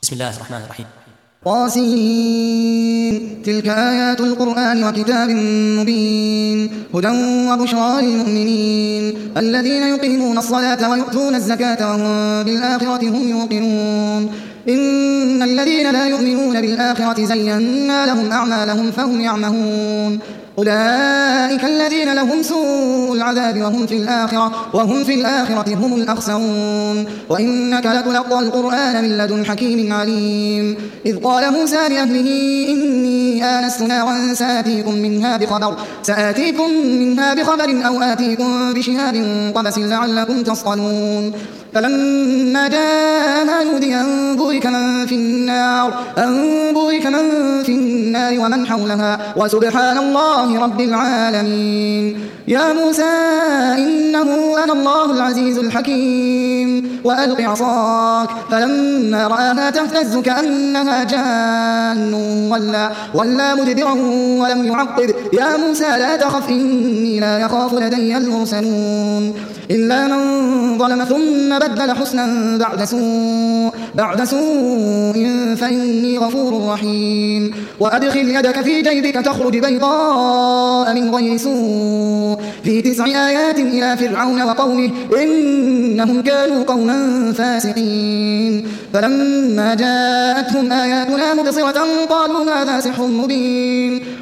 بسم الله الرحمن الرحيم. طاسين. تلك آيات القرآن وكتاب مبين هدى وبشرى للمؤمنين الذين يقيمون الصلاة ويؤتون الزكاة وهم بالآخرة هم يوقنون إن الذين لا يؤمنون بالآخرة زينا لهم أعمالهم فهم يعمهون أولئك الذين لهم سوء العذاب وهم في الآخرة هم الأخسرون وإنك لتلقى القرآن من لدن حكيم عليم إذ قال موسى لأهله إني آنست نارا سآتيكم منها بخبر أو آتيكم بشهاب قبس لعلكم تصطلون فلما جاءها نودي أن بورك من في النار ومن حولها وسبحان الله رب العالمين يا موسى إنه أنا الله العزيز الحكيم وألق عصاك فلما رآها تهتز كأنها جان ولا مدبرا ولم يعقب يا موسى لا تخف إني لا يخاف لدي المرسلون إلا من ظلم ثم بدل حسنا بعد سوء فإني غفور رحيم وأدخل يدك في جيبك تخرج بيضاء من غير سوء في 9 آيات إلى فرعون وقومه إنهم كانوا قوما فاسقين فلما جاءتهم آياتنا مبصرة قالوا هذا سحر مبين